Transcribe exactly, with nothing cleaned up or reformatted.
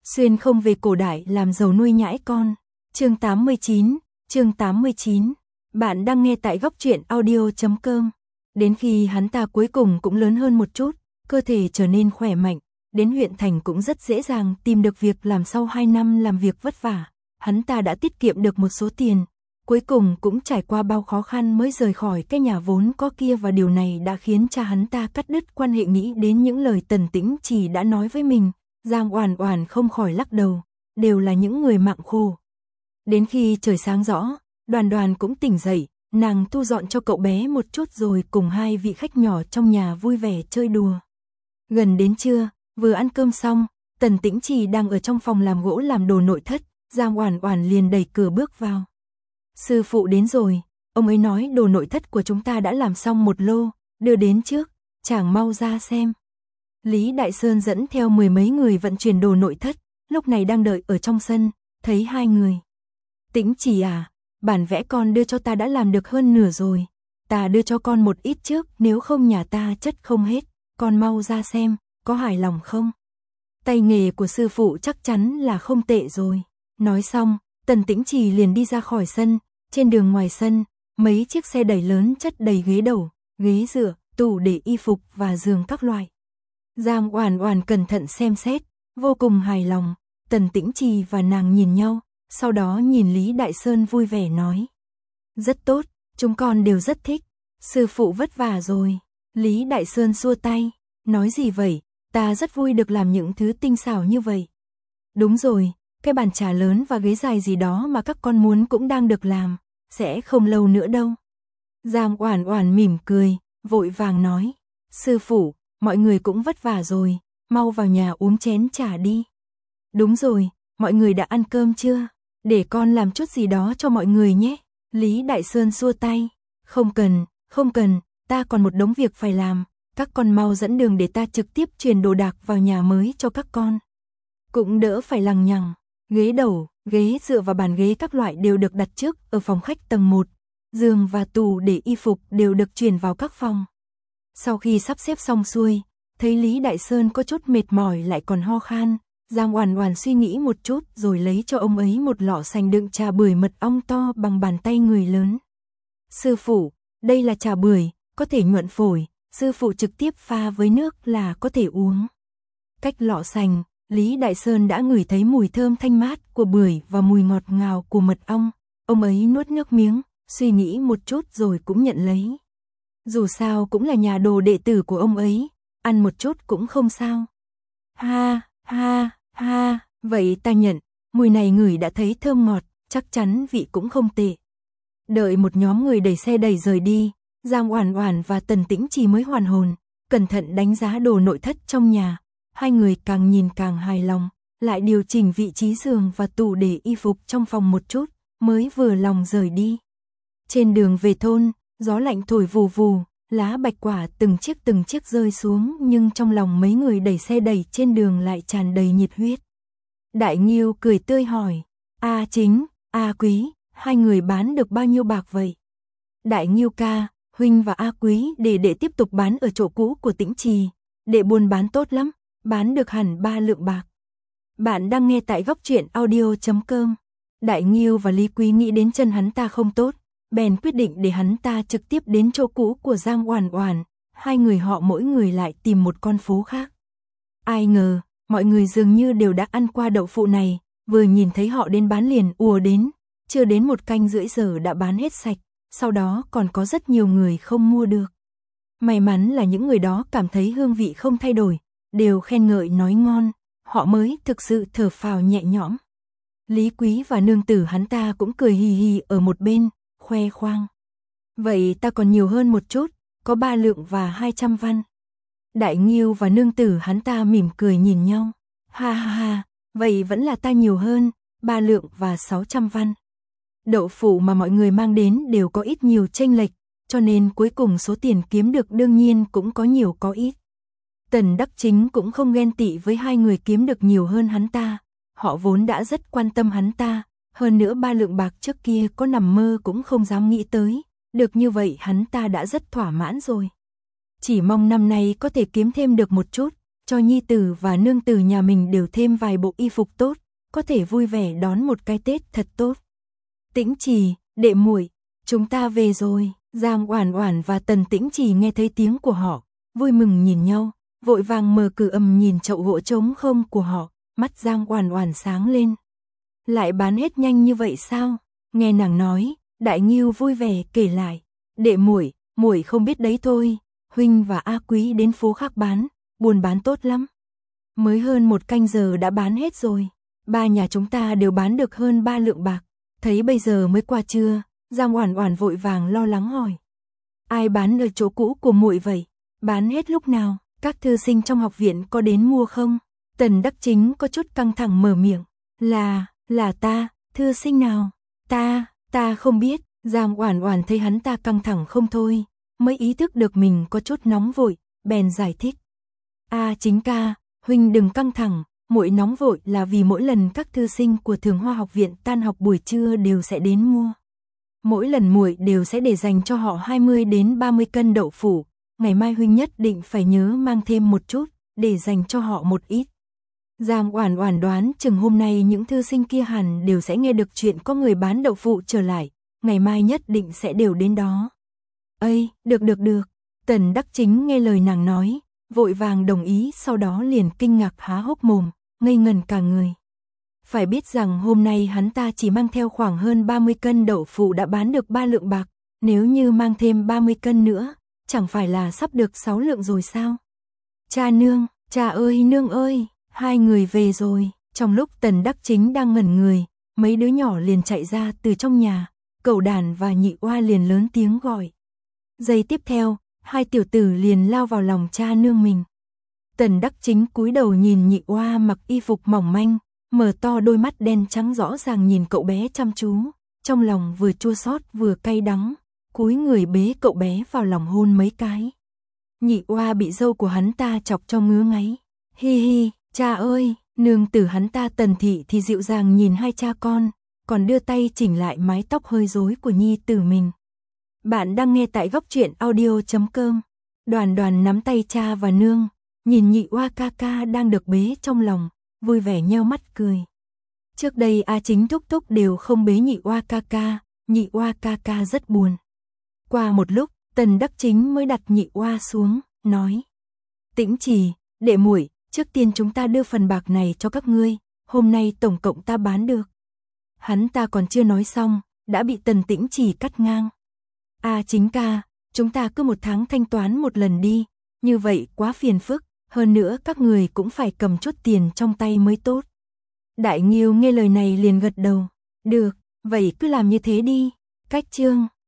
Xuyên không về cổ đại làm giàu nuôi nhãi con. Chương tám mươi chín, chương tám mươi chín. Bạn đang nghe tại góc truyện audio chấm com. Đến khi hắn ta cuối cùng cũng lớn hơn một chút, cơ thể trở nên khỏe mạnh, đến huyện thành cũng rất dễ dàng tìm được việc làm. Sau hai năm làm việc vất vả, hắn ta đã tiết kiệm được một số tiền, cuối cùng cũng trải qua bao khó khăn mới rời khỏi cái nhà vốn có kia, và điều này đã khiến cha hắn ta cắt đứt quan hệ. Nghĩ đến những lời Tần Tĩnh Trì đã nói với mình, Giang Oản Oản không khỏi lắc đầu, đều là những người mạng khổ. Đến khi trời sáng rõ, Đoàn Đoàn cũng tỉnh dậy, nàng thu dọn cho cậu bé một chút rồi cùng hai vị khách nhỏ trong nhà vui vẻ chơi đùa. Gần đến trưa, vừa ăn cơm xong, Tần Tĩnh Trì đang ở trong phòng làm gỗ làm đồ nội thất, Giang Oản Oản liền đẩy cửa bước vào. Sư phụ đến rồi, ông ấy nói đồ nội thất của chúng ta đã làm xong một lô, đưa đến trước, chàng mau ra xem. Lý Đại Sơn dẫn theo mười mấy người vận chuyển đồ nội thất, lúc này đang đợi ở trong sân, thấy hai người. Tĩnh Trì à, bản vẽ con đưa cho ta đã làm được hơn nửa rồi, ta đưa cho con một ít trước, nếu không nhà ta chất không hết, con mau ra xem, có hài lòng không? Tay nghề của sư phụ chắc chắn là không tệ rồi. Nói xong, Tần Tĩnh Trì liền đi ra khỏi sân, trên đường ngoài sân, mấy chiếc xe đẩy lớn chất đầy ghế đầu, ghế dựa, tủ để y phục và giường các loại. Giang Oản Oản cẩn thận xem xét, vô cùng hài lòng. Tần Tĩnh Trì và nàng nhìn nhau, sau đó nhìn Lý Đại Sơn vui vẻ nói: rất tốt, chúng con đều rất thích, sư phụ vất vả rồi. Lý Đại Sơn xua tay, nói gì vậy, ta rất vui được làm những thứ tinh xảo như vậy. Đúng rồi, cái bàn trà lớn và ghế dài gì đó mà các con muốn cũng đang được làm, sẽ không lâu nữa đâu. Giang Oản Oản mỉm cười, vội vàng nói: sư phụ, mọi người cũng vất vả rồi, mau vào nhà uống chén trà đi. Đúng rồi, mọi người đã ăn cơm chưa? Để con làm chút gì đó cho mọi người nhé. Lý Đại Sơn xua tay, không cần, không cần, ta còn một đống việc phải làm, các con mau dẫn đường để ta trực tiếp truyền đồ đạc vào nhà mới cho các con. Cũng đỡ phải lằng nhằng. Ghế đầu, ghế dựa và bàn ghế các loại đều được đặt trước ở phòng khách tầng một, giường và tủ để y phục đều được chuyển vào các phòng. Sau khi sắp xếp xong xuôi, thấy Lý Đại Sơn có chút mệt mỏi lại còn ho khan, Giang Oản Oản suy nghĩ một chút rồi lấy cho ông ấy một lọ sành đựng trà bưởi mật ong to bằng bàn tay người lớn. Sư phụ, đây là trà bưởi, có thể nhuận phổi, sư phụ trực tiếp pha với nước là có thể uống. Cách lọ sành, Lý Đại Sơn đã ngửi thấy mùi thơm thanh mát của bưởi và mùi ngọt ngào của mật ong, ông ấy nuốt nước miếng, suy nghĩ một chút rồi cũng nhận lấy. Dù sao cũng là nhà đồ đệ tử của ông ấy, ăn một chút cũng không sao. Ha, ha, ha, vậy ta nhận, mùi này ngửi đã thấy thơm ngọt, chắc chắn vị cũng không tệ. Đợi một nhóm người đẩy xe đẩy rời đi, Giang Oản Oản và Tần Tĩnh Trì mới hoàn hồn, cẩn thận đánh giá đồ nội thất trong nhà. Hai người càng nhìn càng hài lòng, lại điều chỉnh vị trí giường và tủ để y phục trong phòng một chút, mới vừa lòng rời đi. Trên đường về thôn, gió lạnh thổi vù vù, lá bạch quả từng chiếc từng chiếc rơi xuống, nhưng trong lòng mấy người đẩy xe đẩy trên đường lại tràn đầy nhiệt huyết. Đại Nghiêu cười tươi hỏi: A Chính, A Quý, hai người bán được bao nhiêu bạc vậy? Đại Nghiêu ca, huynh và A Quý để đệ tiếp tục bán ở chỗ cũ của Tĩnh Trì, đệ buôn bán tốt lắm, bán được hẳn ba lượng bạc. Bạn đang nghe tại góc truyện audio chấm com. Đại Nghiêu và Lý Quý nghĩ đến chân hắn ta không tốt, bèn quyết định để hắn ta trực tiếp đến chỗ cũ của Giang Oản Oản, hai người họ mỗi người lại tìm một con phố khác. Ai ngờ, mọi người dường như đều đã ăn qua đậu phụ này, vừa nhìn thấy họ đến bán liền ùa đến, chưa đến một canh rưỡi giờ đã bán hết sạch, sau đó còn có rất nhiều người không mua được. May mắn là những người đó cảm thấy hương vị không thay đổi, đều khen ngợi nói ngon, họ mới thực sự thở phào nhẹ nhõm. Lý Quý và nương tử hắn ta cũng cười hì hì ở một bên, khoe khoang. Vậy ta còn nhiều hơn một chút, có ba lượng và hai trăm văn. Đại Nghiêu và nương tử hắn ta mỉm cười nhìn nhau. Ha ha ha, vậy vẫn là ta nhiều hơn, ba lượng và sáu trăm văn. Đậu phụ mà mọi người mang đến đều có ít nhiều chênh lệch, cho nên cuối cùng số tiền kiếm được đương nhiên cũng có nhiều có ít. Tần Đắc Chính cũng không ghen tị với hai người kiếm được nhiều hơn hắn ta, họ vốn đã rất quan tâm hắn ta, hơn nữa ba lượng bạc trước kia có nằm mơ cũng không dám nghĩ tới, được như vậy hắn ta đã rất thỏa mãn rồi. Chỉ mong năm nay có thể kiếm thêm được một chút, cho nhi tử và nương tử nhà mình đều thêm vài bộ y phục tốt, có thể vui vẻ đón một cái Tết thật tốt. Tĩnh Trì, đệ muội, chúng ta về rồi. Giang Oản Oản và Tần Tĩnh Trì nghe thấy tiếng của họ, vui mừng nhìn nhau, vội vàng mở cửa ầm nhìn chậu gỗ trống không của họ, mắt Giang Oản Oản sáng lên. Lại bán hết nhanh như vậy sao? Nghe nàng nói, Đại Ngưu vui vẻ kể lại, đệ muội, muội không biết đấy thôi, huynh và A Quý đến phố khác bán, buôn bán tốt lắm. Mới hơn một canh giờ đã bán hết rồi, ba nhà chúng ta đều bán được hơn ba lượng bạc, thấy bây giờ mới qua trưa. Giang Oản Oản vội vàng lo lắng hỏi. Ai bán ở chỗ cũ của muội vậy? Bán hết lúc nào? Các thư sinh trong học viện có đến mua không? Tần Đắc Chính có chút căng thẳng mở miệng. Là, là ta, thư sinh nào? Ta, ta không biết. Giang Oản Oản thấy hắn ta căng thẳng không thôi, mới ý thức được mình có chút nóng vội, bèn giải thích. A Chính ca, huynh đừng căng thẳng, muội nóng vội là vì mỗi lần các thư sinh của Thường Hoa học viện tan học buổi trưa đều sẽ đến mua. Mỗi lần muội đều sẽ để dành cho họ hai mươi đến ba mươi cân đậu phụ, ngày mai huynh nhất định phải nhớ mang thêm một chút, để dành cho họ một ít. Giang Oản Oản đoán chừng hôm nay những thư sinh kia hẳn đều sẽ nghe được chuyện có người bán đậu phụ trở lại, ngày mai nhất định sẽ đều đến đó. Ây, được được được, Tần Đắc Chính nghe lời nàng nói, vội vàng đồng ý, sau đó liền kinh ngạc há hốc mồm, ngây ngẩn cả người. Phải biết rằng hôm nay hắn ta chỉ mang theo khoảng hơn ba mươi cân đậu phụ đã bán được ba lượng bạc, nếu như mang thêm ba mươi cân nữa, chẳng phải là sắp được sáu lượng rồi sao? Cha nương, cha ơi nương ơi, hai người về rồi. Trong lúc Tần Đắc Chính đang ngẩn người, mấy đứa nhỏ liền chạy ra từ trong nhà, Cẩu Đàn và Nhị Oa liền lớn tiếng gọi. Giây tiếp theo, hai tiểu tử liền lao vào lòng cha nương mình. Tần Đắc Chính cúi đầu nhìn Nhị Oa mặc y phục mỏng manh, mở to đôi mắt đen trắng rõ ràng nhìn cậu bé chăm chú, trong lòng vừa chua xót vừa cay đắng, cúi người bế cậu bé vào lòng hôn mấy cái. Nhị Oa bị dâu của hắn ta chọc cho ngứa ngáy. Hi hi, cha ơi, nương tử hắn ta Tần Thị thì dịu dàng nhìn hai cha con, còn đưa tay chỉnh lại mái tóc hơi rối của nhi tử mình. Bạn đang nghe tại góc truyện audio chấm com. Đoàn Đoàn nắm tay cha và nương, nhìn Nhị Oa ca ca đang được bế trong lòng, vui vẻ nheo mắt cười. Trước đây A Chính thúc thúc đều không bế Nhị Oa ca ca, Nhị Oa ca ca rất buồn. Qua một lúc, Tần Đắc Chính mới đặt Nhị Oa xuống, nói: Tĩnh Trì, đệ muội, trước tiên chúng ta đưa phần bạc này cho các ngươi, hôm nay tổng cộng ta bán được. Hắn ta còn chưa nói xong, đã bị Tần Tĩnh Trì cắt ngang. A Chính ca, chúng ta cứ một tháng thanh toán một lần đi, như vậy quá phiền phức, hơn nữa các người cũng phải cầm chút tiền trong tay mới tốt. Đại Nghiêu nghe lời này liền gật đầu. Được, vậy cứ làm như thế đi. Cách chương